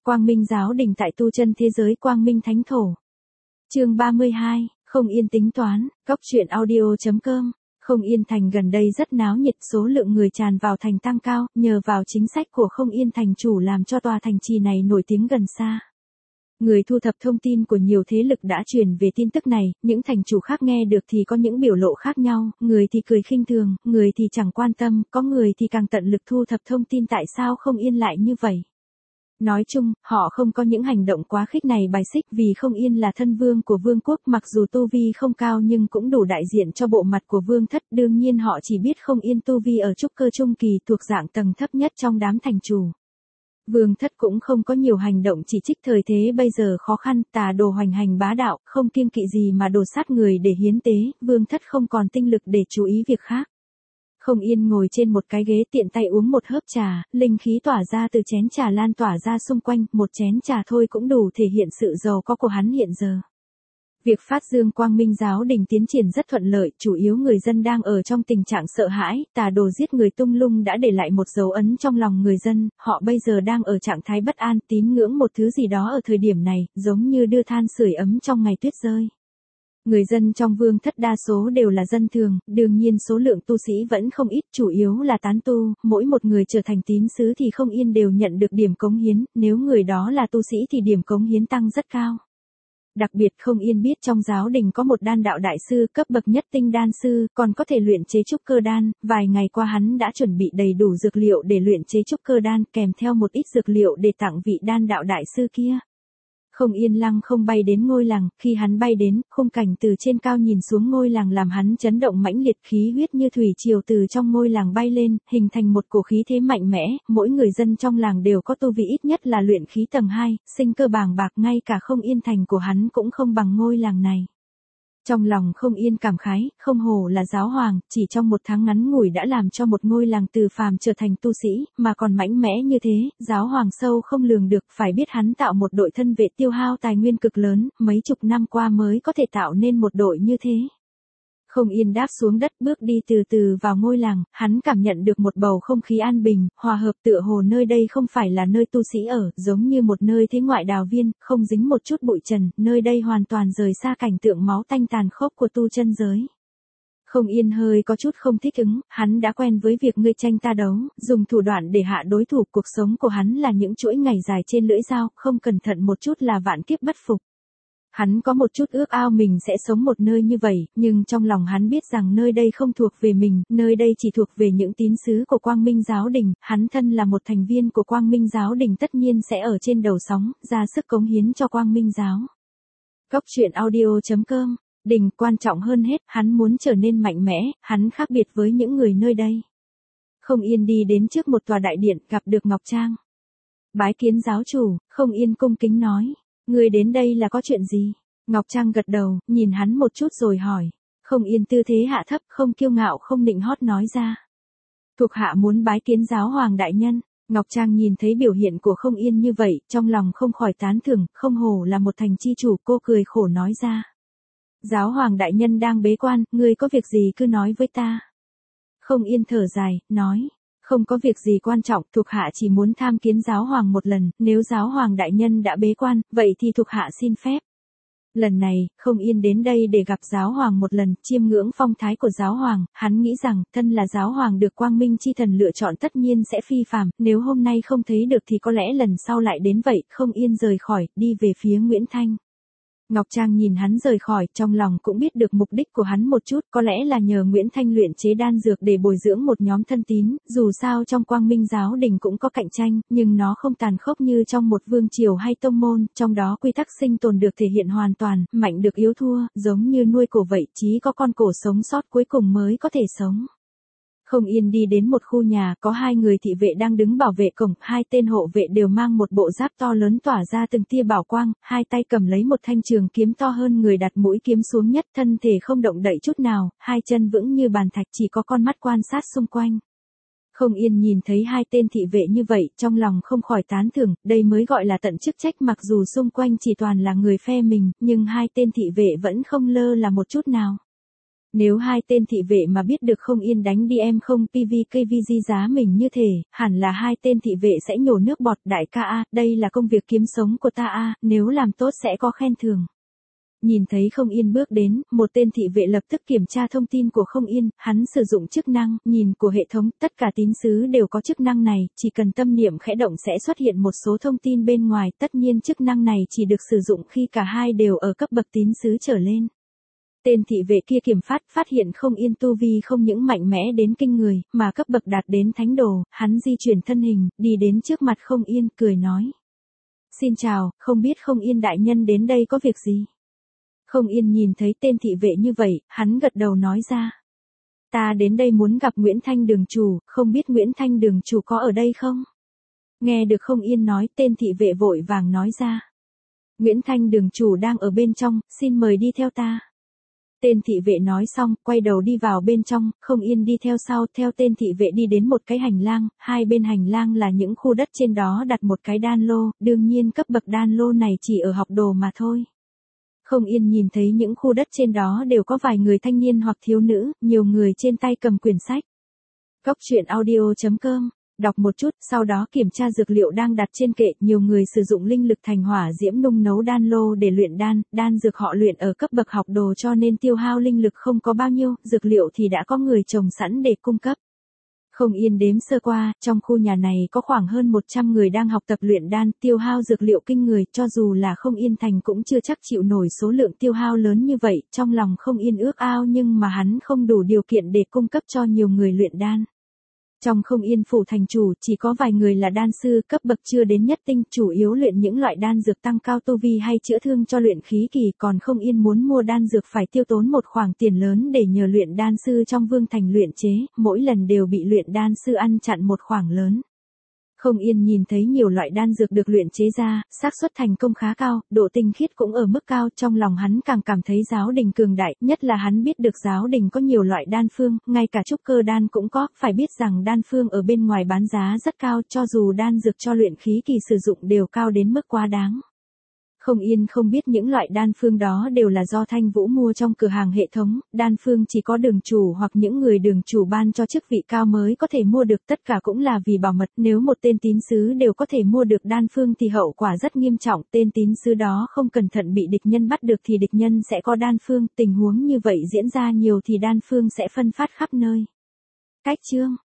Quang Minh giáo đình tại tu chân thế giới Quang Minh Thánh Thổ. Chương 32, không yên tính toán, góc truyện audio.com. Không Yên Thành gần đây rất náo nhiệt, số lượng người tràn vào thành tăng cao, nhờ vào chính sách của Không Yên Thành chủ làm cho tòa thành trì này nổi tiếng gần xa. Người thu thập thông tin của nhiều thế lực đã truyền về tin tức này, những thành chủ khác nghe được thì có những biểu lộ khác nhau, người thì cười khinh thường, người thì chẳng quan tâm, có người thì càng tận lực thu thập thông tin tại sao Không Yên lại như vậy. Nói chung, họ không có những hành động quá khích này bài xích vì Không Yên là thân vương của vương quốc, mặc dù tu vi không cao nhưng cũng đủ đại diện cho bộ mặt của vương thất, đương nhiên họ chỉ biết Không Yên tu vi ở trúc cơ trung kỳ thuộc dạng tầng thấp nhất trong đám thành chủ. Vương thất cũng không có nhiều hành động chỉ trích thời thế bây giờ khó khăn, tà đồ hoành hành bá đạo, không kiêng kỵ gì mà đổ sát người để hiến tế, vương thất không còn tinh lực để chú ý việc khác. Không Yên ngồi trên một cái ghế tiện tay uống một hớp trà, linh khí tỏa ra từ chén trà lan tỏa ra xung quanh, một chén trà thôi cũng đủ thể hiện sự giàu có của hắn hiện giờ. Việc phát dương Quang Minh giáo đình tiến triển rất thuận lợi, chủ yếu người dân đang ở trong tình trạng sợ hãi, tà đồ giết người tung lung đã để lại một dấu ấn trong lòng người dân, họ bây giờ đang ở trạng thái bất an, tín ngưỡng một thứ gì đó ở thời điểm này, giống như đưa than sưởi ấm trong ngày tuyết rơi. Người dân trong vương thất đa số đều là dân thường, đương nhiên số lượng tu sĩ vẫn không ít, chủ yếu là tán tu, mỗi một người trở thành tín sứ thì Không Yên đều nhận được điểm cống hiến, nếu người đó là tu sĩ thì điểm cống hiến tăng rất cao. Đặc biệt Không Yên biết trong giáo đình có một đan đạo đại sư cấp bậc nhất tinh đan sư, còn có thể luyện chế trúc cơ đan, vài ngày qua hắn đã chuẩn bị đầy đủ dược liệu để luyện chế trúc cơ đan, kèm theo một ít dược liệu để tặng vị đan đạo đại sư kia. Không Yên lăng không bay đến ngôi làng, khi hắn bay đến, khung cảnh từ trên cao nhìn xuống ngôi làng làm hắn chấn động mãnh liệt, khí huyết như thủy triều từ trong ngôi làng bay lên, hình thành một cổ khí thế mạnh mẽ, mỗi người dân trong làng đều có tu vi ít nhất là luyện khí tầng 2, sinh cơ bàng bạc, ngay cả Không Yên thành của hắn cũng không bằng ngôi làng này. Trong lòng Không Yên cảm khái, không hổ là giáo hoàng, chỉ trong một tháng ngắn ngủi đã làm cho một ngôi làng từ phàm trở thành tu sĩ, mà còn mãnh mẽ như thế, giáo hoàng sâu không lường được, phải biết hắn tạo một đội thân vệ tiêu hao tài nguyên cực lớn, mấy chục năm qua mới có thể tạo nên một đội như thế. Không Yên đáp xuống đất bước đi từ từ vào ngôi làng, hắn cảm nhận được một bầu không khí an bình, hòa hợp, tựa hồ nơi đây không phải là nơi tu sĩ ở, giống như một nơi thế ngoại đào viên, không dính một chút bụi trần, nơi đây hoàn toàn rời xa cảnh tượng máu tanh tàn khốc của tu chân giới. Không Yên hơi có chút không thích ứng, hắn đã quen với việc ngươi tranh ta đấu, dùng thủ đoạn để hạ đối thủ, cuộc sống của hắn là những chuỗi ngày dài trên lưỡi dao, không cẩn thận một chút là vạn kiếp bất phục. Hắn có một chút ước ao mình sẽ sống một nơi như vậy, nhưng trong lòng hắn biết rằng nơi đây không thuộc về mình, nơi đây chỉ thuộc về những tín sứ của Quang Minh giáo đình, hắn thân là một thành viên của Quang Minh giáo đình tất nhiên sẽ ở trên đầu sóng, ra sức cống hiến cho Quang Minh giáo. Góc truyện audio.com. Đình quan trọng hơn hết, hắn muốn trở nên mạnh mẽ, hắn khác biệt với những người nơi đây. Không Yên đi đến trước một tòa đại điện, gặp được Ngọc Trang. Bái kiến giáo chủ, Không Yên cung kính nói. Người đến đây là có chuyện gì? Ngọc Trang gật đầu, nhìn hắn một chút rồi hỏi. Không Yên tư thế hạ thấp, không kiêu ngạo không nịnh hót nói ra. Thuộc hạ muốn bái kiến giáo hoàng đại nhân. Ngọc Trang nhìn thấy biểu hiện của Không Yên như vậy, trong lòng không khỏi tán thưởng, không hổ là một thành chi chủ, cô cười khổ nói ra. Giáo hoàng đại nhân đang bế quan, ngươi có việc gì cứ nói với ta. Không Yên thở dài, nói. Không có việc gì quan trọng, thuộc hạ chỉ muốn tham kiến giáo hoàng một lần, nếu giáo hoàng đại nhân đã bế quan, vậy thì thuộc hạ xin phép. Lần này, Không Yên đến đây để gặp giáo hoàng một lần, chiêm ngưỡng phong thái của giáo hoàng, hắn nghĩ rằng, thân là giáo hoàng được Quang Minh chi thần lựa chọn tất nhiên sẽ phi phàm, nếu hôm nay không thấy được thì có lẽ lần sau lại đến vậy, Không Yên rời khỏi, đi về phía Nguyễn Thanh. Ngọc Trang nhìn hắn rời khỏi, trong lòng cũng biết được mục đích của hắn một chút, có lẽ là nhờ Nguyễn Thanh luyện chế đan dược để bồi dưỡng một nhóm thân tín, dù sao trong Quang Minh giáo đình cũng có cạnh tranh, nhưng nó không tàn khốc như trong một vương triều hay tông môn, trong đó quy tắc sinh tồn được thể hiện hoàn toàn, mạnh được yếu thua, giống như nuôi cổ vậy, chí có con cổ sống sót cuối cùng mới có thể sống. Không Yên đi đến một khu nhà, có hai người thị vệ đang đứng bảo vệ cổng, hai tên hộ vệ đều mang một bộ giáp to lớn tỏa ra từng tia bảo quang, hai tay cầm lấy một thanh trường kiếm to hơn người, đặt mũi kiếm xuống nhất, thân thể không động đậy chút nào, hai chân vững như bàn thạch, chỉ có con mắt quan sát xung quanh. Không Yên nhìn thấy hai tên thị vệ như vậy, trong lòng không khỏi tán thưởng, đây mới gọi là tận chức trách, mặc dù xung quanh chỉ toàn là người phe mình, nhưng hai tên thị vệ vẫn không lơ là một chút nào. Nếu hai tên thị vệ mà biết được Không Yên đánh đi em không PVKVG giá mình như thế, hẳn là hai tên thị vệ sẽ nhổ nước bọt. Đại ca a, đây là công việc kiếm sống của ta a, nếu làm tốt sẽ có khen thưởng. Nhìn thấy Không Yên bước đến, một tên thị vệ lập tức kiểm tra thông tin của Không Yên, hắn sử dụng chức năng nhìn của hệ thống, tất cả tín sứ đều có chức năng này, chỉ cần tâm niệm khẽ động sẽ xuất hiện một số thông tin bên ngoài, tất nhiên chức năng này chỉ được sử dụng khi cả hai đều ở cấp bậc tín sứ trở lên. Tên thị vệ kia kiểm phát hiện Không Yên tu vi không những mạnh mẽ đến kinh người, mà cấp bậc đạt đến thánh đồ, hắn di chuyển thân hình, đi đến trước mặt Không Yên, cười nói. Xin chào, không biết Không Yên đại nhân đến đây có việc gì? Không Yên nhìn thấy tên thị vệ như vậy, hắn gật đầu nói ra. Ta đến đây muốn gặp Nguyễn Thanh đường chủ, không biết Nguyễn Thanh đường chủ có ở đây không? Nghe được Không Yên nói, tên thị vệ vội vàng nói ra. Nguyễn Thanh đường chủ đang ở bên trong, xin mời đi theo ta. Tên thị vệ nói xong, quay đầu đi vào bên trong, Không Yên đi theo sau, theo tên thị vệ đi đến một cái hành lang, hai bên hành lang là những khu đất, trên đó đặt một cái đan lô, đương nhiên cấp bậc đan lô này chỉ ở học đồ mà thôi. Không Yên nhìn thấy những khu đất trên đó đều có vài người thanh niên hoặc thiếu nữ, nhiều người trên tay cầm quyển sách. Góc truyện audio.com, đọc một chút, sau đó kiểm tra dược liệu đang đặt trên kệ, nhiều người sử dụng linh lực thành hỏa diễm nung nấu đan lô để luyện đan dược họ luyện ở cấp bậc học đồ cho nên tiêu hao linh lực không có bao nhiêu, dược liệu thì đã có người trồng sẵn để cung cấp. Không Yên đếm sơ qua, trong khu nhà này có khoảng hơn 100 người đang học tập luyện đan, tiêu hao dược liệu kinh người, cho dù là Không Yên thành cũng chưa chắc chịu nổi số lượng tiêu hao lớn như vậy, trong lòng Không Yên ước ao nhưng mà hắn không đủ điều kiện để cung cấp cho nhiều người luyện đan. Trong Không Yên phủ thành chủ, chỉ có vài người là đan sư, cấp bậc chưa đến nhất tinh, chủ yếu luyện những loại đan dược tăng cao tu vi hay chữa thương cho luyện khí kỳ, còn Không Yên muốn mua đan dược phải tiêu tốn một khoản tiền lớn để nhờ luyện đan sư trong vương thành luyện chế, mỗi lần đều bị luyện đan sư ăn chặn một khoản lớn. Không Yên nhìn thấy nhiều loại đan dược được luyện chế ra, xác suất thành công khá cao, độ tinh khiết cũng ở mức cao, trong lòng hắn càng cảm thấy giáo đình cường đại, nhất là hắn biết được giáo đình có nhiều loại đan phương, ngay cả trúc cơ đan cũng có, phải biết rằng đan phương ở bên ngoài bán giá rất cao, cho dù đan dược cho luyện khí kỳ sử dụng đều cao đến mức quá đáng. Không Yên không biết những loại đan phương đó đều là do Thanh Vũ mua trong cửa hàng hệ thống, đan phương chỉ có đường chủ hoặc những người đường chủ ban cho chức vị cao mới có thể mua được, tất cả cũng là vì bảo mật, nếu một tên tín sứ đều có thể mua được đan phương thì hậu quả rất nghiêm trọng, tên tín sứ đó không cẩn thận bị địch nhân bắt được thì địch nhân sẽ có đan phương, tình huống như vậy diễn ra nhiều thì đan phương sẽ phân phát khắp nơi. Cách chương